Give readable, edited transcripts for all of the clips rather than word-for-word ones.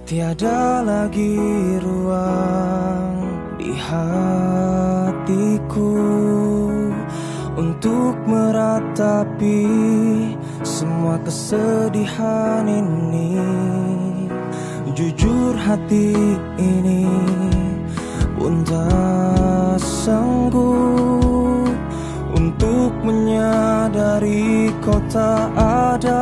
Tiada lagi ruang di hatiku untuk meratapi semua kesedihan ini. Jujur hati ini pun tak sanggup untuk menyadari kau tak ada.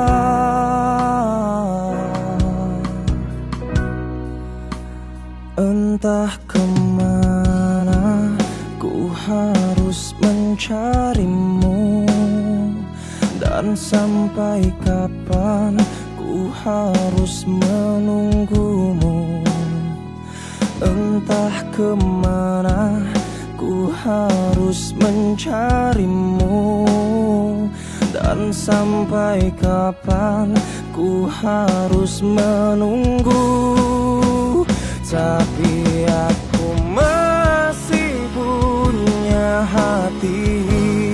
Entah kemana ku harus mencarimu, dan sampai kapan ku harus menunggumu. Entah kemana ku harus mencarimu, dan sampai kapan ku harus menunggu. Tapi aku masih punya hati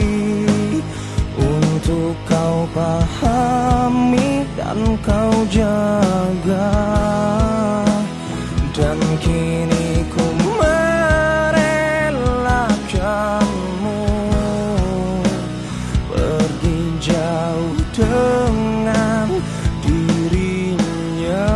untuk kau pahami dan kau jaga. Dan kini ku merelakanmu pergi jauh dengan dirinya.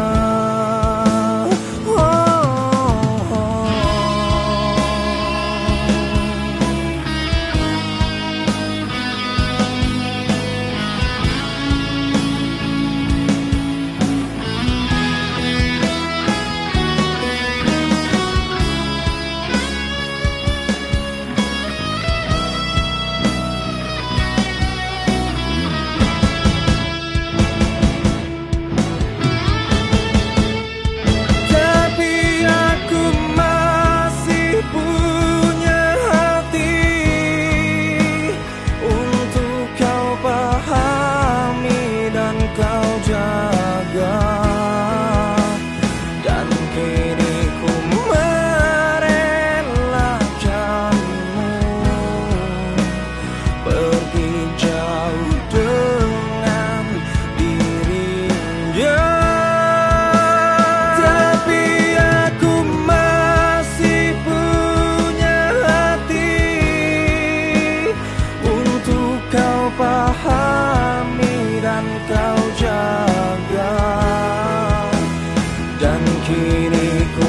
Pahami dan kau jaga. Dan kini ku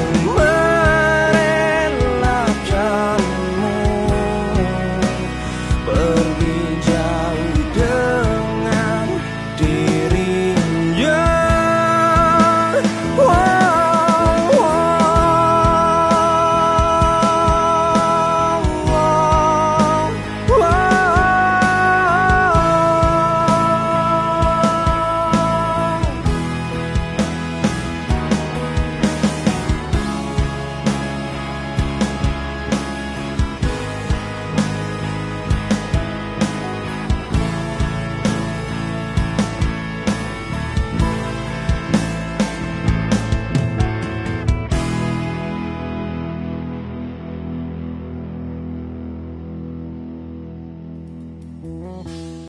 merelakanmu pergi jauh dengan dirinya.